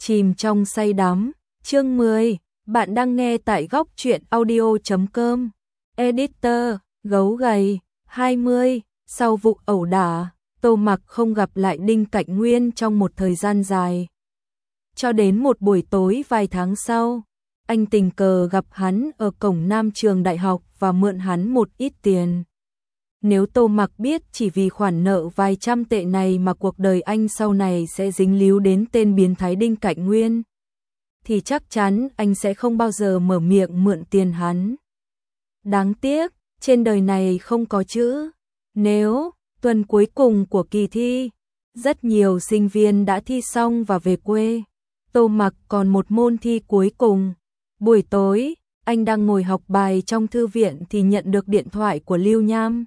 chìm trong say đắm. Chương 10, bạn đang nghe tại góc truyện audio.com. Editor, gấu gầy, 20, sau vụ ẩu đả, Tô Mặc không gặp lại Đinh Cạnh Nguyên trong một thời gian dài. Cho đến một buổi tối vài tháng sau, anh tình cờ gặp hắn ở cổng Nam trường đại học và mượn hắn một ít tiền. Nếu Tô Mặc biết chỉ vì khoản nợ vài trăm tệ này mà cuộc đời anh sau này sẽ dính líu đến tên biến thái Đinh Cạnh Nguyên, thì chắc chắn anh sẽ không bao giờ mở miệng mượn tiền hắn. Đáng tiếc, trên đời này không có chữ nếu. Tuần cuối cùng của kỳ thi, rất nhiều sinh viên đã thi xong và về quê. Tô Mặc còn một môn thi cuối cùng. Buổi tối, anh đang ngồi học bài trong thư viện thì nhận được điện thoại của Lưu Nham.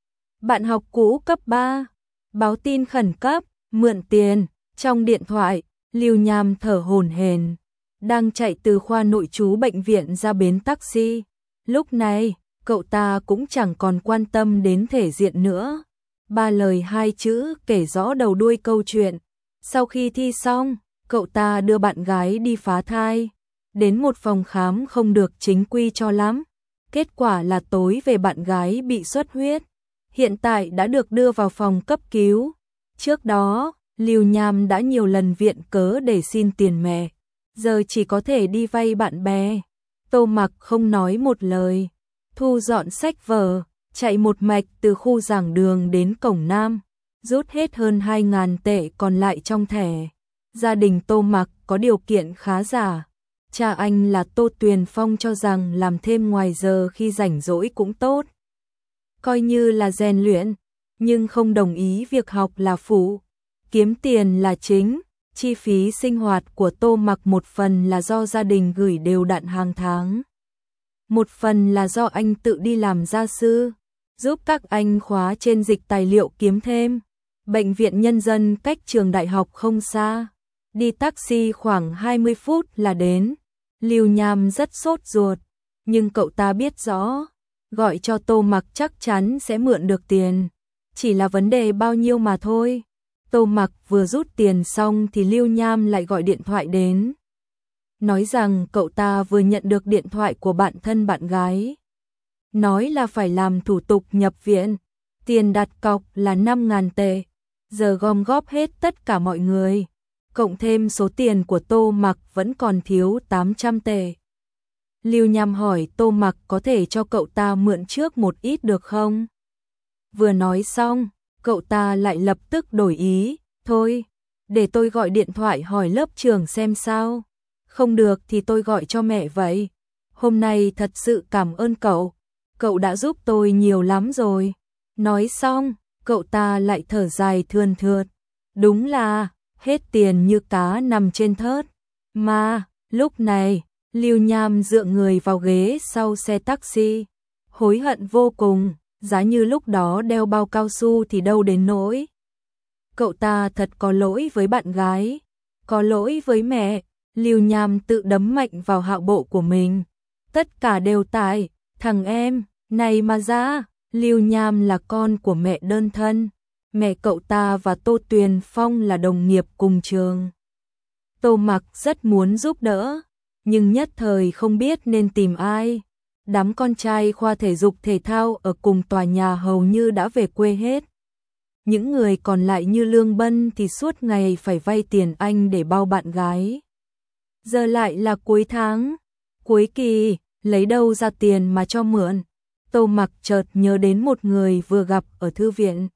Bạn học cũ cấp 3, báo tin khẩn cấp, mượn tiền. Trong điện thoại, Lưu Nham thở hổn hển, đang chạy từ khoa nội trú bệnh viện ra bến taxi. Lúc này, cậu ta cũng chẳng còn quan tâm đến thể diện nữa. 3 lời 2 chữ kể rõ đầu đuôi câu chuyện. Sau khi thi xong, cậu ta đưa bạn gái đi phá thai, đến một phòng khám không được chính quy cho lắm. Kết quả là tối về bạn gái bị xuất huyết, hiện tại đã được đưa vào phòng cấp cứu. Trước đó, Lưu Nham đã nhiều lần viện cớ để xin tiền mẹ, giờ chỉ có thể đi vay bạn bè. Tô Mặc không nói một lời, thu dọn sách vở, chạy một mạch từ khu giảng đường đến cổng Nam, rút hết hơn 2.000 tệ còn lại trong thẻ. Gia đình Tô Mặc có điều kiện khá giả. Cha anh là Tô Tuyền Phong cho rằng làm thêm ngoài giờ khi rảnh rỗi cũng tốt, coi như là rèn luyện, nhưng không đồng ý việc học là phụ, kiếm tiền là chính. Chi phí sinh hoạt của Tô Mặc một phần là do gia đình gửi đều đặn hàng tháng, một phần là do anh tự đi làm gia sư, giúp các anh khóa trên dịch tài liệu kiếm thêm. Bệnh viện nhân dân cách trường đại học không xa, đi taxi khoảng 20 phút là đến. Lưu Nham rất sốt ruột, nhưng cậu ta biết rõ, gọi cho Tô Mặc chắc chắn sẽ mượn được tiền, chỉ là vấn đề bao nhiêu mà thôi. Tô Mặc vừa rút tiền xong thì Lưu Nham lại gọi điện thoại đến, nói rằng cậu ta vừa nhận được điện thoại của bạn thân bạn gái, nói là phải làm thủ tục nhập viện, tiền đặt cọc là 5.000 tệ, giờ gom góp hết tất cả mọi người, cộng thêm số tiền của Tô Mặc vẫn còn thiếu 800 tệ. Lưu Nham hỏi Tô Mặc có thể cho cậu ta mượn trước một ít được không? Vừa nói xong, cậu ta lại lập tức đổi ý, thôi, để tôi gọi điện thoại hỏi lớp trưởng xem sao. Không được thì tôi gọi cho mẹ vậy. Hôm nay thật sự cảm ơn cậu đã giúp tôi nhiều lắm rồi. Nói xong, cậu ta lại thở dài thườn thượt. Đúng là, hết tiền như cá nằm trên thớt. Mà, lúc này, Lưu Nham dựa người vào ghế sau xe taxi, hối hận vô cùng, giá như lúc đó đeo bao cao su thì đâu đến nỗi. Cậu ta thật có lỗi với bạn gái, có lỗi với mẹ. Lưu Nham tự đấm mạnh vào hạo bộ của mình. Tất cả đều tại thằng em này mà ra. Lưu Nham là con của mẹ đơn thân. Mẹ cậu ta và Tô Tuyền Phong là đồng nghiệp cùng trường. Tô Mặc rất muốn giúp đỡ, nhưng nhất thời không biết nên tìm ai. Đám con trai khoa thể dục thể thao ở cùng tòa nhà hầu như đã về quê hết. Những người còn lại như Lương Bân thì suốt ngày phải vay tiền anh để bao bạn gái. Giờ lại là cuối tháng, cuối kỳ, lấy đâu ra tiền mà cho mượn. Tô Mặc chợt nhớ đến một người vừa gặp ở thư viện.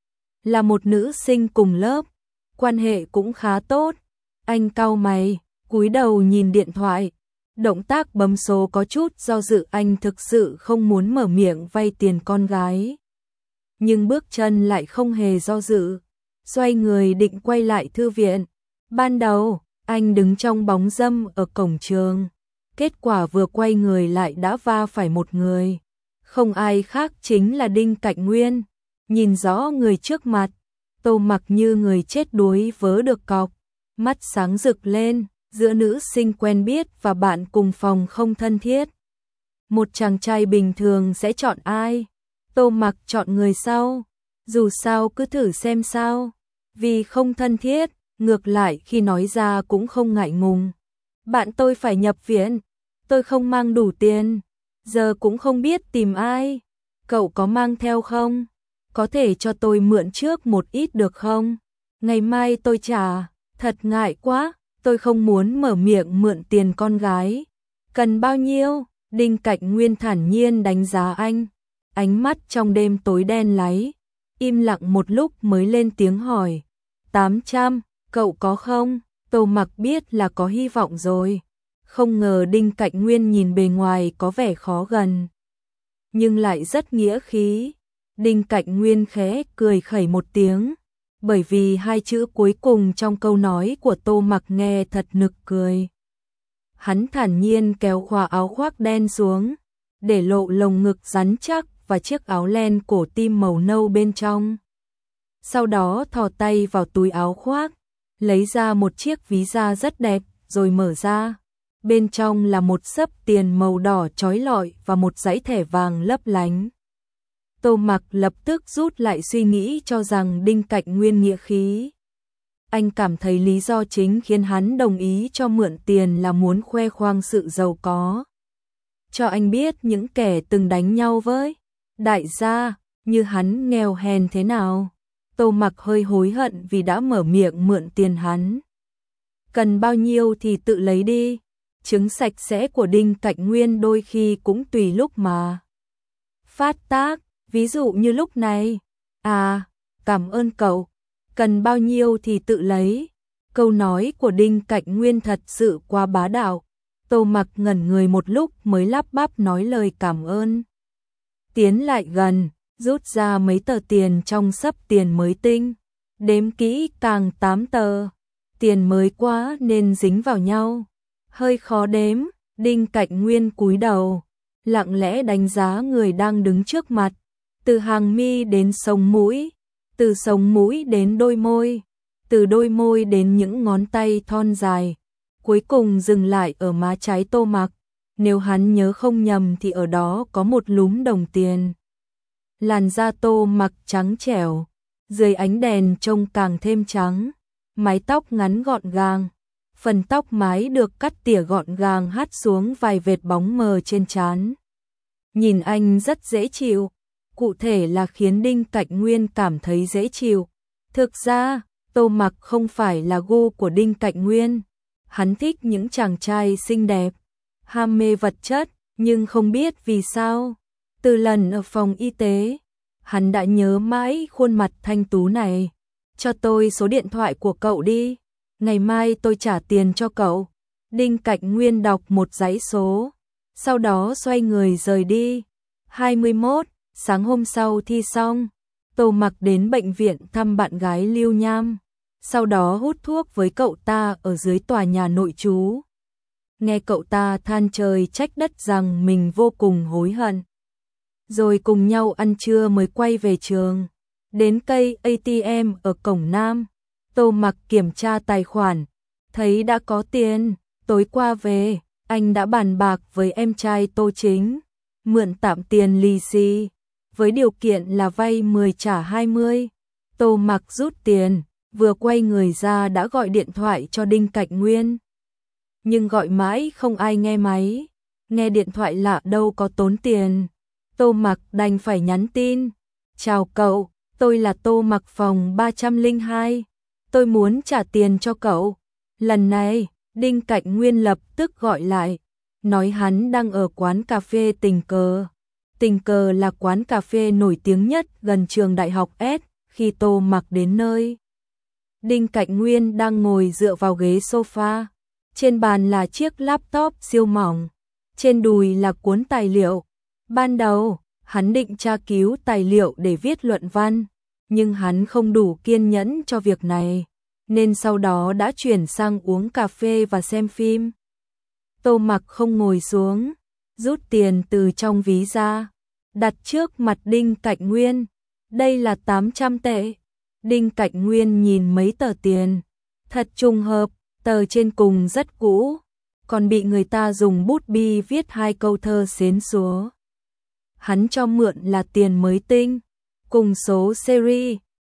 Là một nữ sinh cùng lớp, quan hệ cũng khá tốt. Anh cau mày, cúi đầu nhìn điện thoại. Động tác bấm số có chút do dự, anh thực sự không muốn mở miệng vay tiền con gái. Nhưng bước chân lại không hề do dự, xoay người định quay lại thư viện. Ban đầu, anh đứng trong bóng râm ở cổng trường. Kết quả vừa quay người lại đã va phải một người. Không ai khác chính là Đinh Cạnh Nguyên. Nhìn rõ người trước mặt, Tô Mặc như người chết đuối vớ được cọc. Mắt sáng rực lên, giữa nữ sinh quen biết và bạn cùng phòng không thân thiết. Một chàng trai bình thường sẽ chọn ai? Tô Mặc chọn người sau. Dù sao cứ thử xem sao. Vì không thân thiết, ngược lại khi nói ra cũng không ngại ngùng. Bạn tôi phải nhập viện, tôi không mang đủ tiền, giờ cũng không biết tìm ai. Cậu có mang theo không? Có thể cho tôi mượn trước một ít được không? Ngày mai tôi trả, thật ngại quá, tôi không muốn mở miệng mượn tiền con gái. Cần bao nhiêu? Đinh Cạnh Nguyên thản nhiên đánh giá anh, ánh mắt trong đêm tối đen láy, im lặng một lúc mới lên tiếng hỏi. 800, cậu có không? Tô Mặc biết là có hy vọng rồi. Không ngờ Đinh Cạnh Nguyên nhìn bề ngoài có vẻ khó gần, nhưng lại rất nghĩa khí. Đinh Cạnh Nguyên khẽ cười khẩy một tiếng, bởi vì hai chữ cuối cùng trong câu nói của Tô Mặc nghe thật nực cười. Hắn thản nhiên kéo khóa áo khoác đen xuống, để lộ lồng ngực rắn chắc và chiếc áo len cổ tim màu nâu bên trong. Sau đó thò tay vào túi áo khoác, lấy ra một chiếc ví da rất đẹp, rồi mở ra. Bên trong là một xấp tiền màu đỏ chói lọi và một dãy thẻ vàng lấp lánh. Tô Mặc lập tức rút lại suy nghĩ cho rằng Đinh Cạnh Nguyên nghĩa khí. Anh cảm thấy lý do chính khiến hắn đồng ý cho mượn tiền là muốn khoe khoang sự giàu có. Cho anh biết những kẻ từng đánh nhau với đại gia như hắn nghèo hèn thế nào. Tô Mặc hơi hối hận vì đã mở miệng mượn tiền hắn. Cần bao nhiêu thì tự lấy đi. Trứng sạch sẽ của Đinh Cạnh Nguyên đôi khi cũng tùy lúc mà phát tác, ví dụ như lúc này. À, cảm ơn cậu. Cần bao nhiêu thì tự lấy. Câu nói của Đinh Cạnh Nguyên thật sự quá bá đạo. Tô Mặc ngẩn người một lúc mới lắp bắp nói lời cảm ơn. Tiến lại gần, rút ra mấy tờ tiền trong xấp tiền mới tinh. Đếm kỹ càng 8 tờ. Tiền mới quá nên dính vào nhau, hơi khó đếm. Đinh Cạnh Nguyên cúi đầu, lặng lẽ đánh giá người đang đứng trước mặt, từ hàng mi đến sống mũi, từ sống mũi đến đôi môi, từ đôi môi đến những ngón tay thon dài, cuối cùng dừng lại ở má trái Tô Mặc. Nếu hắn nhớ không nhầm thì ở đó có một lúm đồng tiền. Làn da Tô Mặc trắng trẻo, dưới ánh đèn trông càng thêm trắng, mái tóc ngắn gọn gàng. Phần tóc mái được cắt tỉa gọn gàng hắt xuống vài vệt bóng mờ trên trán. Nhìn anh rất dễ chịu, cụ thể là khiến Đinh Cạnh Nguyên cảm thấy dễ chịu. Thực ra, Tô Mặc không phải là gu của Đinh Cạnh Nguyên. Hắn thích những chàng trai xinh đẹp, ham mê vật chất, nhưng không biết vì sao. Từ lần ở phòng y tế, hắn đã nhớ mãi khuôn mặt thanh tú này. Cho tôi số điện thoại của cậu đi. Ngày mai tôi trả tiền cho cậu. Đinh Cạnh Nguyên đọc một dãy số, sau đó xoay người rời đi. 21, sáng hôm sau thi xong, Tô Mặc đến bệnh viện thăm bạn gái Lưu Nham, sau đó hút thuốc với cậu ta ở dưới tòa nhà nội trú. Nghe cậu ta than trời trách đất rằng mình vô cùng hối hận. Rồi cùng nhau ăn trưa mới quay về trường. Đến cây ATM ở cổng Nam, Tô Mặc kiểm tra tài khoản, thấy đã có tiền. Tối qua về, anh đã bàn bạc với em trai Tô Chính, mượn tạm tiền lì xì, với điều kiện là vay 10 trả 20. Tô Mặc rút tiền, vừa quay người ra đã gọi điện thoại cho Đinh Cạnh Nguyên. Nhưng gọi mãi không ai nghe máy, nghe điện thoại lạ đâu có tốn tiền. Tô Mặc đành phải nhắn tin. Chào cậu, tôi là Tô Mặc phòng 302. Tôi muốn trả tiền cho cậu. Lần này, Đinh Cạnh Nguyên lập tức gọi lại, nói hắn đang ở quán cà phê Tình Cờ. Tình Cờ là quán cà phê nổi tiếng nhất gần trường đại học S. Khi Tô Mặc đến nơi, Đinh Cạnh Nguyên đang ngồi dựa vào ghế sofa. Trên bàn là chiếc laptop siêu mỏng, trên đùi là cuốn tài liệu. Ban đầu, hắn định tra cứu tài liệu để viết luận văn, nhưng hắn không đủ kiên nhẫn cho việc này, nên sau đó đã chuyển sang uống cà phê và xem phim. Tô Mặc không ngồi xuống, rút tiền từ trong ví ra, đặt trước mặt Đinh Cạnh Nguyên. Đây là 800 tệ. Đinh Cạnh Nguyên nhìn mấy tờ tiền, thật trùng hợp, tờ trên cùng rất cũ, còn bị người ta dùng bút bi viết 2 câu thơ xến xúa. Hắn cho mượn là tiền mới tinh, cùng số series,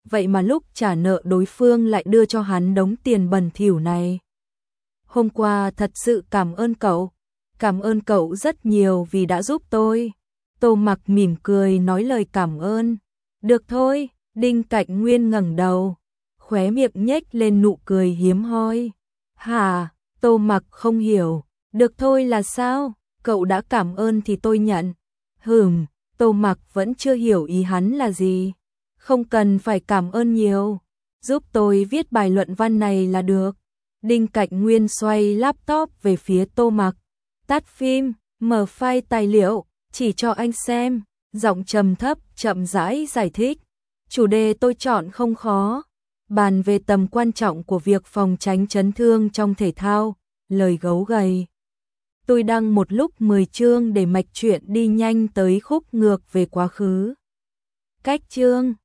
vậy mà lúc trả nợ đối phương lại đưa cho hắn đống tiền bẩn thỉu này. Hôm qua thật sự cảm ơn cậu rất nhiều vì đã giúp tôi. Tô Mặc mỉm cười nói lời cảm ơn. Được thôi, Đinh Cạnh Nguyên ngẩng đầu, khóe miệng nhếch lên nụ cười hiếm hoi. Hả? Tô Mặc không hiểu. Được thôi là sao? Cậu đã cảm ơn thì tôi nhận. Tô Mặc vẫn chưa hiểu ý hắn là gì. Không cần phải cảm ơn nhiều. Giúp tôi viết bài luận văn này là được. Đinh Cạnh Nguyên xoay laptop về phía Tô Mặc. Tắt phim, mở file tài liệu, chỉ cho anh xem. Giọng trầm thấp, chậm rãi giải thích. Chủ đề tôi chọn không khó. Bàn về tầm quan trọng của việc phòng tránh chấn thương trong thể thao. Lời gấu gầy. Tôi đăng một lúc 10 chương để mạch truyện đi nhanh tới khúc ngược về quá khứ. Cách chương